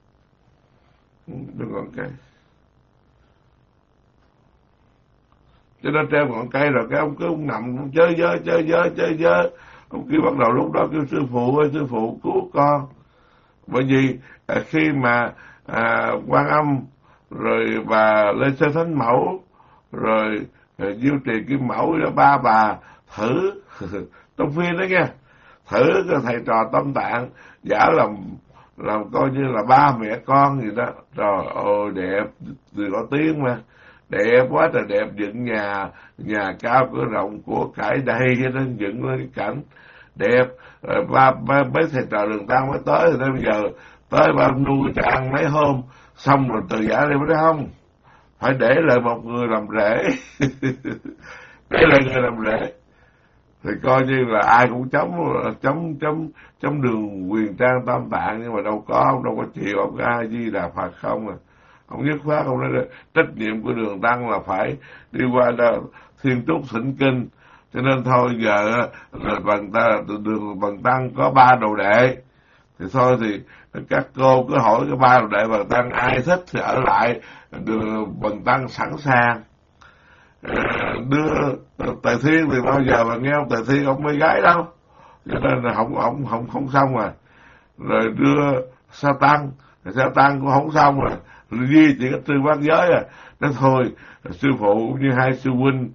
lên ngọn cây. cho nên treo ngọn cây rồi cái ông cứ nằm ông chơi vơi. Ông kêu bắt đầu lúc đó kêu sư phụ ơi, sư phụ cứu con. Bởi vì khi mà Quan Âm rồi bà lên Sơn Thánh Mẫu rồi Diêu Trì Kim Mẫu đó, ba bà thử trong phim đó nghe, thử cái thầy trò Tâm Tạng giả làm coi như là ba mẹ con gì đó. Trời ơi đẹp, từ có tiếng mà đẹp quá trời đẹp, dựng nhà cao cửa rộng của cải đầy cho nên dựng lên cái cảnh đẹp. Rồi mấy thầy trò Đường Tăng mới tới, rồi bây giờ tới ba nuôi cho ăn mấy hôm xong rồi từ giả đi mới không phải để lại một người làm rể. Để lại người làm rể thì coi như là ai cũng chống đường Quyền Trang Tam Tạng, nhưng mà đâu có chịu. Ông A Di Đà Phật không à, ông nhất phát ông nói trách nhiệm của Đường Tăng là phải đi qua Thiên Trúc thỉnh kinh, cho nên thôi giờ đường Bần Tăng có 3 đồ đệ thì thôi thì các cô cứ hỏi cái 3 đồ đệ Bần Tăng ai thích thì ở lại, đường Bần Tăng sẵn sàng đưa Tề Thiên. Thì bao giờ mà nghe ông Tề Thiên ông mấy gái đâu, cho nên là không xong rồi đưa Sa Tăng cũng không xong rồi duy chỉ có Tư Bát Giới nói thôi sư phụ như hai sư huynh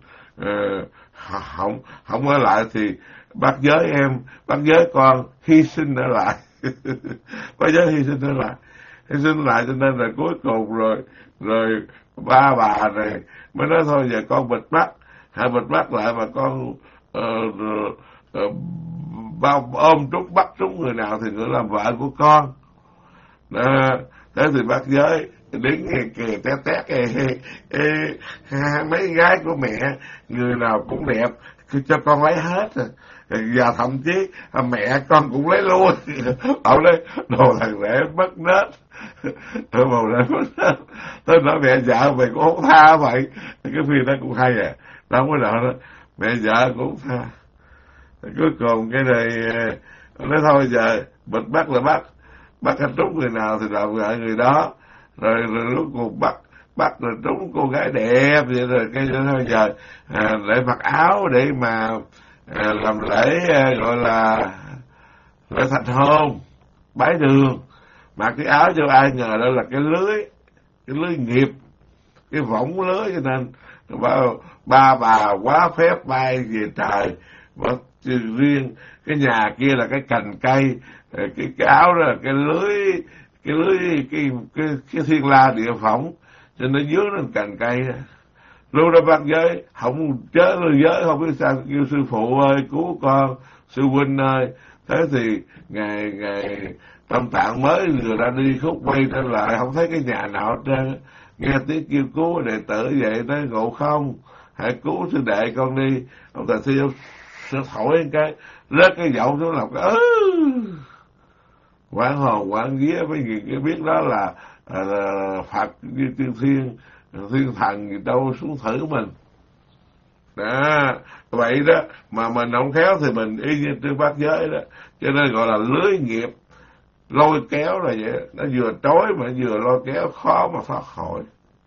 không ở lại thì Bát Giới con hy sinh ở lại. Bát Giới hy sinh ở lại cho nên là cuối cùng rồi ba bà này mới nói thôi giờ con bịt mắt lại mà con ôm trúng bắt trúng người nào thì người làm vợ của con. Thế thì Bát Giới đến kìa tét mấy gái của mẹ người nào cũng đẹp cứ cho con lấy hết rồi. Và thậm chí mẹ con cũng lấy luôn. Bảo lấy đồ thằng rể mất nết. Tôi nói mẹ vợ mày cũng không tha vậy. Cái phim đó cũng hay đâu có đâu đó. Mẹ vợ cũng tha. Cuối cùng cái này nói thôi giờ bịt bắt là bắt anh trúng người nào thì làm vợ người đó. Rồi lúc cùng bắt rồi trúng cô gái đẹp vậy rồi cái thôi giờ để mặc áo để mà làm lễ gọi là lễ thành hôn bái đường, mặc cái áo cho ai ngờ đó là cái lưới nghiệp, cái võng lưới, cho nên ba bà quá phép bay về trời. Mà riêng cái nhà kia là cái cành cây, cái áo đó là cái lưới cái thiên la địa phỏng, cho nó dướng lên cành cây. Lúc đó Bát Giới không chớ lưu giới không biết sao kêu sư phụ ơi cứu con, sư huynh ơi. Thế thì ngày Tâm Tạng mới vừa ra đi khúc quay trở lại không thấy cái nhà nào hết trơn. Nghe tiếng kêu cứu đệ tử vậy tới Ngộ Không hãy cứu sư đệ con đi. Ông Tề Thiên sẽ thổi cái rớt cái dậu xuống lòng cái quán hồn quán vía với người biết đó là Phật như thiên thần gì đâu xuống thử mình. Vậy đó mà mình không khéo thì mình y như Tư Bát Giới đó, cho nên gọi là lưới nghiệp lôi kéo là vậy. Nó vừa trói mà vừa lôi kéo, khó mà thoát khỏi.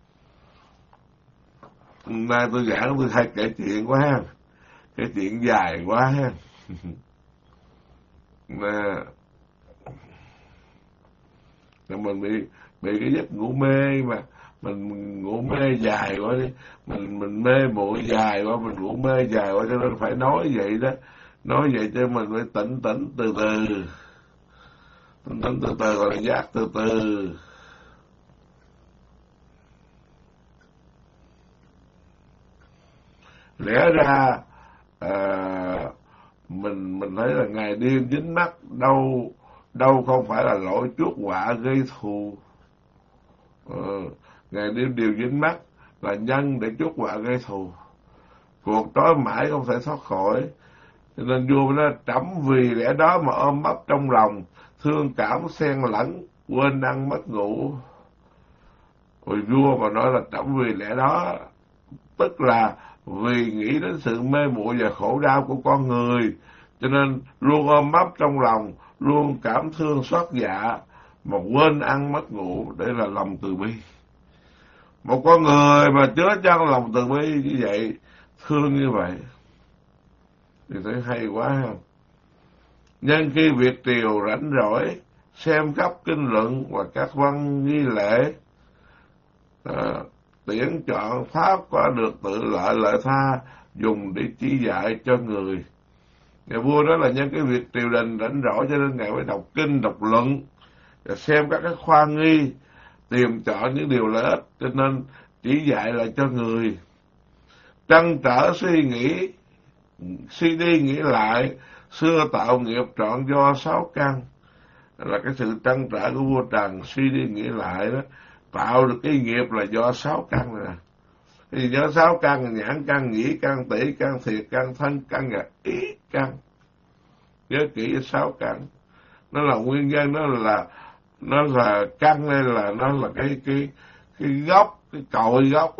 Nay tôi giảng tôi hay kể chuyện quá ha, kể chuyện dài quá ha. Mình bị cái giấc ngủ mê mà mình ngủ mê dài quá đi, mình mê muội dài quá, mình ngủ mê dài quá, cho nên phải nói vậy đó. Nói vậy cho mình phải tỉnh từ từ gọi là giác từ từ. Lẽ ra mình thấy là ngày đêm dính mắt đâu không phải là lỗi chuốc họa gây thù. Ngày đêm đều dính mắt là nhân để chuốc họa gây thù, cuộc tối mãi không thể thoát khỏi. Cho nên vua nói trẫm vì lẽ đó mà ôm ấp trong lòng, thương cảm xen lẫn, quên ăn mất ngủ. Rồi vua mà nói là trẫm vì lẽ đó, tức là vì nghĩ đến sự mê muội và khổ đau của con người, cho nên luôn ôm ấp trong lòng, luôn cảm thương xót dạ, mà quên ăn mất ngủ. Đây là lòng từ bi. Một con người mà chứa chan lòng từ bi như vậy thương như vậy thì thấy hay quá không? Nhân khi Việt triều rảnh rỗi xem khắp kinh luận và các văn nghi lễ, tuyển chọn pháp có được tự lợi lợi tha, dùng để chỉ dạy cho người. Nhà vua đó là nhân cái việc triều đình rảnh rỗi cho nên ngài phải đọc kinh đọc luận và xem các cái khoa nghi, tìm chọn những điều lợi ích cho nên chỉ dạy lại cho người. Trăn trở suy đi nghĩ lại, xưa tạo nghiệp trọn do 6 căn. Đó là cái sự trăn trở của vua Trần, suy đi nghĩ lại đó, tạo được cái nghiệp là do 6 căn này. Thì do 6 căn: nhãn căn, nhĩ căn, tỷ căn, thiệt căn, thân căn và ý căn. Nhớ kỹ 6 căn. Nó là nguyên nhân, nó là căn, đây là nó là cái gốc, cái cội gốc.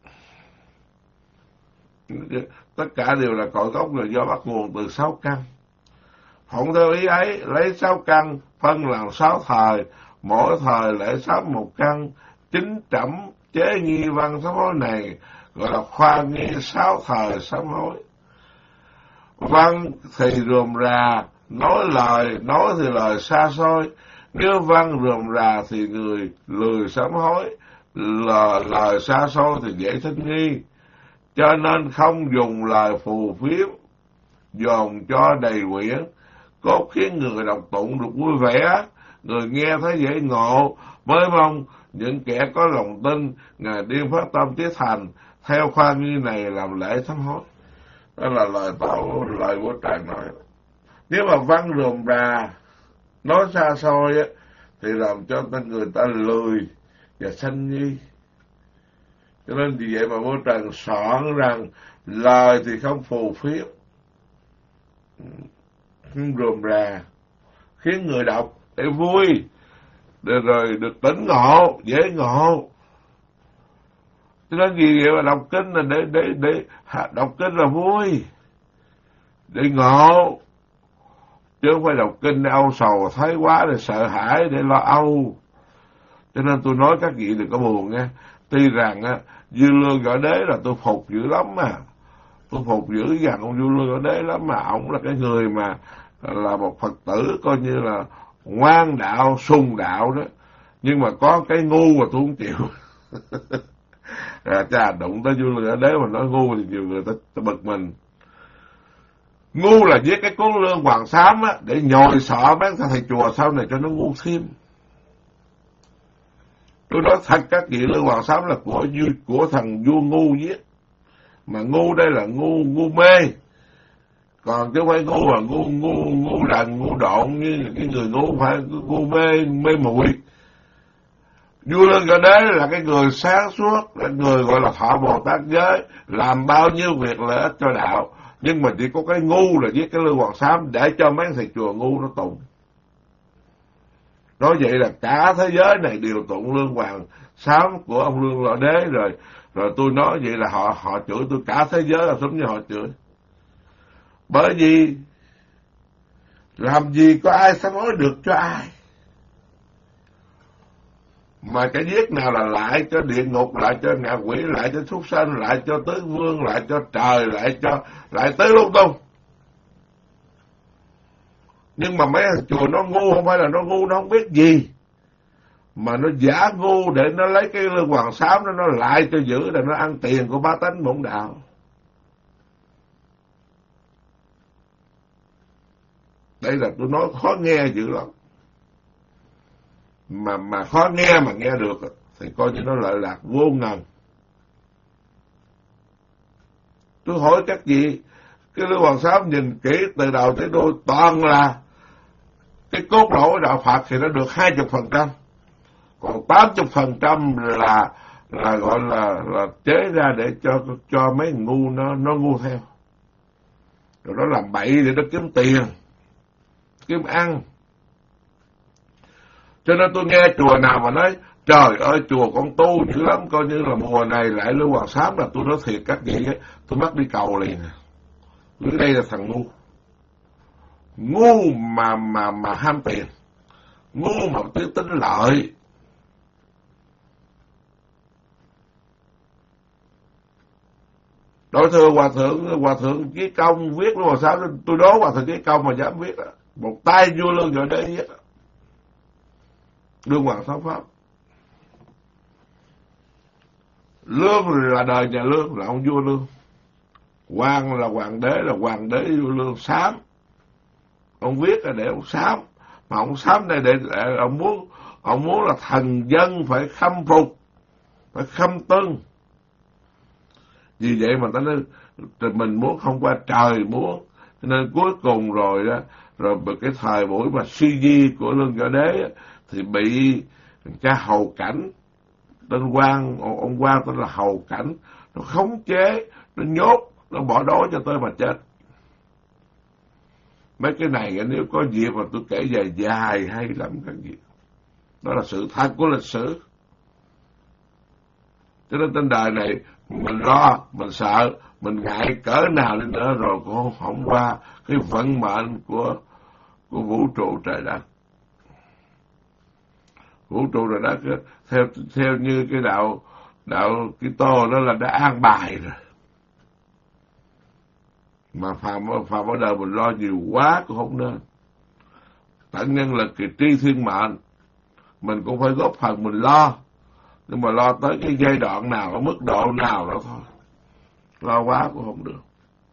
Tất cả đều là cội gốc là do bắt nguồn từ 6 căn. Phụng theo ý ấy, lấy 6 căn phân làm 6 thời, mỗi thời lại sắp 1 căn. Chính trẫm chế nghi văn sám hối này gọi là khoa nghi 6 thời sám hối. Văn thì rườm rà, nói thì lời xa xôi. Nếu văn rườm rà thì người lười sám hối, lời xa xôi thì dễ sinh nghi. Cho nên không dùng lời phù phiếm, dồn cho đầy quyển, cốt khiến người đọc tụng được vui vẻ, người nghe thấy dễ ngộ, mới mong những kẻ có lòng tin ngày đêm phát tâm chí thành, theo khoa nghi này làm lễ sám hối. Đó là lời của Trần nói. Nếu mà văn rườm rà, nói xa xôi á, thì làm cho người ta lười và sanh nghi. Cho nên vì vậy mà vua Trần soạn rằng lời thì không phù phiếm, không rườm rà, khiến người đọc để vui, để rồi được tỉnh ngộ, dễ ngộ. Cho nên vì vậy mà đọc kinh là để đọc kinh là vui, để ngộ, chứ không phải đọc kinh để âu sầu thái quá, để sợ hãi, để lo âu. Cho nên tôi nói các vị đừng có buồn nha. Tuy rằng á, Dư Lương Võ Đế là tôi phục dữ lắm mà, tôi phục dữ rằng ông Dư Lương Võ Đế lắm, mà ông là cái người mà là một Phật tử coi như là ngoan đạo, sung đạo đó. Nhưng mà có cái ngu mà tôi không chịu. Chà, đụng tới Dư Lương Võ Đế mà nói ngu thì nhiều người ta bực mình. Ngu là viết cái cuốn Lương Hoàng Xám á, để nhồi sọ mấy thầy chùa sau này cho nó ngu thêm. Tôi nói thật các vị, Lương Hoàng Xám là của thằng vua ngu viết. Mà ngu đây là ngu mê. Còn chứ không phải ngu là ngu đần, ngu độn như cái người ngu, phải ngu mê muội. Vua Lương Võ Đế là cái người sáng suốt, là người gọi là thọ Bồ Tát giới, làm bao nhiêu việc lợi ích cho đạo. Nhưng mà chỉ có cái ngu là viết cái Lương Hoàng Xám để cho mấy thầy chùa ngu nó tụng. Nói vậy là cả thế giới này đều tụng Lương Hoàng Xám của ông Lương Võ Đế rồi tôi nói vậy là họ chửi tôi, cả thế giới là giống như họ chửi. Bởi vì làm gì có ai sám hối được cho ai. Mà cái viết nào là lại cho địa ngục, lại cho ngạ quỷ, lại cho súc sanh, lại cho tứ vương, lại cho trời, lại tới lung tung. Nhưng mà mấy thằng chùa nó ngu, không phải là nó ngu, nó không biết gì, mà nó giả ngu để nó lấy cái Lương Hoàng Xám đó, nó lại cho giữ, để nó ăn tiền của bá tánh bổn đạo. Đây là tôi nói khó nghe dữ lắm. Mà khó nghe mà nghe được thì coi như nó lợi lạc vô ngần. Tôi hỏi các vị, cái Lương Hoàng Xám nhìn kỹ từ đầu tới đuôi toàn là cái cốt lõi của đạo Phật thì nó được 20%, còn 80% là gọi là chế ra để cho mấy ngu nó ngu theo, rồi nó làm bậy để nó kiếm tiền, kiếm ăn. Cho nên tôi nghe chùa nào mà nói trời ơi chùa con tu dữ lắm, coi như là mùa này lại Lương Hoàng Xám, là tôi nói thiệt các vị ấy, tôi bắt đi cầu liền. Dưới đây là thằng ngu mà ham tiền, ngu mà tính lợi. Đối thưa hòa thượng Chí Công viết luôn mà sao tôi đố hòa thượng Chí Công mà dám viết đó. Một tay vua Lương Võ Đế viết đó. Lương Hoàng Sáu Pháp. Lương là đời nhà Lương, là ông vua Lương. Hoàng là hoàng đế vua Lương Xám. Ông viết là để ông Xám. Mà ông Xám này để ông muốn là thần dân phải khâm phục, phải khâm tuân. Vì vậy mà ta nói mình muốn không qua trời muốn, cho nên cuối cùng rồi đó, rồi cái thời buổi mà suy di của Lương Võ Đế thì bị cha Hầu Cảnh tên quan, ông quan tên là Hầu Cảnh, nó khống chế, nó nhốt, nó bỏ đói cho tới mà chết. Mấy cái này nếu có dịp mà tôi kể dài dài hay lắm các gì. Đó là sự thật của lịch sử. Cho nên trên đời này mình lo, mình sợ, mình ngại cỡ nào đi nữa rồi cũng không qua cái vận mệnh của vũ trụ trời đất. Vũ trụ trời đất theo như cái đạo Kitô đó là đã an bài rồi. Mà phàm ở đời mình lo nhiều quá cũng không nên. Tận nhân lực thì tri thiên mệnh, mình cũng phải góp phần mình lo. Nhưng mà lo tới cái giai đoạn nào, ở mức độ nào đó thôi. Lo quá cũng không được.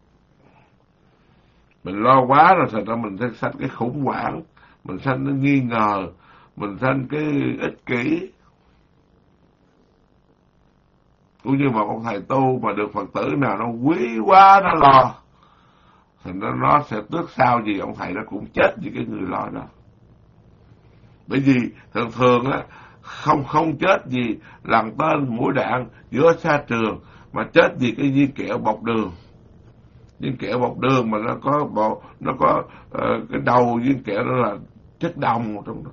Mình lo quá rồi thành ra mình sẽ sanh cái khủng hoảng, mình sanh cái nghi ngờ, mình sanh cái ích kỷ. Cũng như mà ông thầy tu mà được Phật tử nào nó quý quá nó lo, thành ra nó sẽ tước sao gì ông thầy nó cũng chết vì cái người lo đó. Bởi vì thường á không chết vì làm tên mũi đạn giữa xa trường, mà chết vì cái viên kẹo bọc đường. Viên kẹo bọc đường mà nó có cái đầu viên kẹo đó là chất đồng trong đó.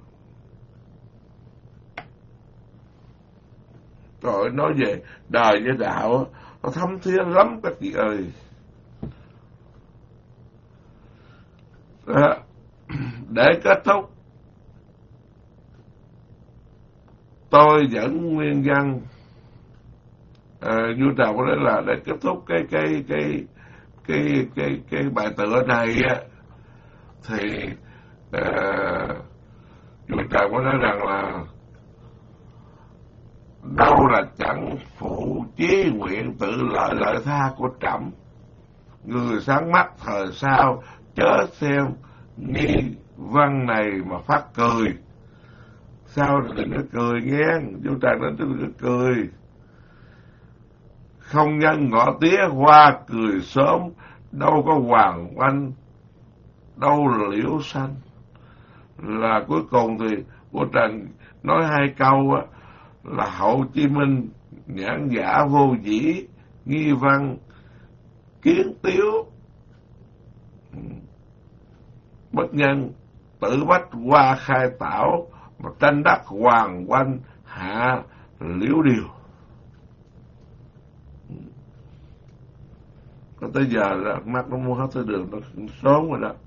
Rồi nói về đời với đạo nó thấm thía lắm các chị ơi. Đó. Để kết thúc, tôi dẫn nguyên văn vua Trần có nói là để kết thúc cái bài tựa này á, thì vua Trần có nói rằng là đâu là chẳng phụ chí nguyện tự lợi tha của Trẫm, người sáng mắt thời sau chớ xem nghi văn này mà phát cười. Sao đừng có cười nghe, vua Trần nói đừng có cười. Không nhân ngõ tía hoa cười sớm, đâu có hoàng oanh, đâu liễu xanh. Là cuối cùng thì vua Trần nói hai câu á, là Hồ Chí Minh nhãn giả vô dĩ, nghi văn kiến tiếu, bất nhân tự bách hoa khai tảo, mà tranh đắc hoàng oanh hạ liễu điều. Có tới giờ là mắt nó mua hết tới đường, nó sớm rồi đó.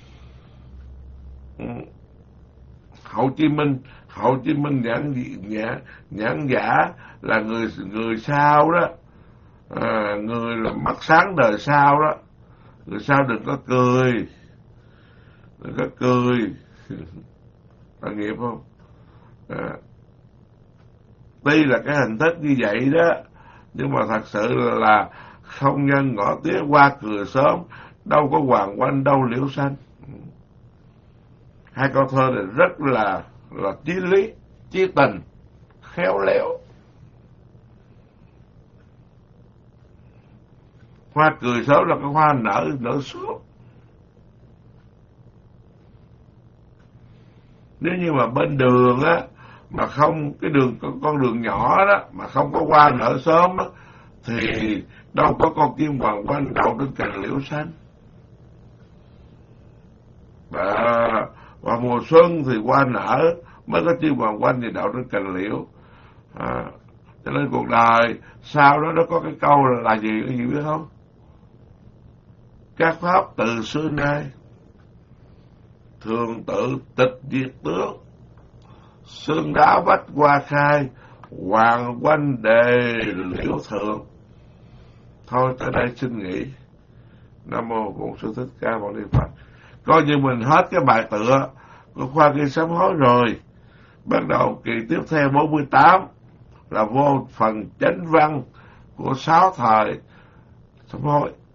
Hồ Chí Minh nhãn giả là người sau đó, người là mắt sáng đời sau đó. Người sau đừng có cười, là nghiệp không? Tuy là cái hình thức như vậy đó, nhưng mà thật sự là không nhân ngõ tía qua cười sớm, đâu có hoàng oanh, đâu liễu xanh. Hai câu thơ này rất là chí lý, chí tình, khéo léo. Hoa cười sớm là cái hoa nở suốt. Nếu như mà bên đường á, mà không cái con đường nhỏ đó mà không có hoa nở sớm á, thì đâu có con kim hoàng oanh đậu trên cành liễu xanh. Và mùa xuân thì hoa nở mới có chim hoàng oanh thì đậu trên cành liễu. Cho nên cuộc đời sau đó nó có cái câu là gì biết không? Các pháp từ xưa nay thường tự tịch diệt tướng, xương đá bách hoa khai, hoàng oanh đề liễu thượng. Thôi tới đây xin nghỉ. Nam mô Bổn Sư Thích Ca Mâu Ni Phật. Coi như mình hết cái bài tựa của khoa ghi sám hối rồi. Bắt đầu kỳ tiếp theo 48 là vô phần chánh văn của 6 thời sám hối.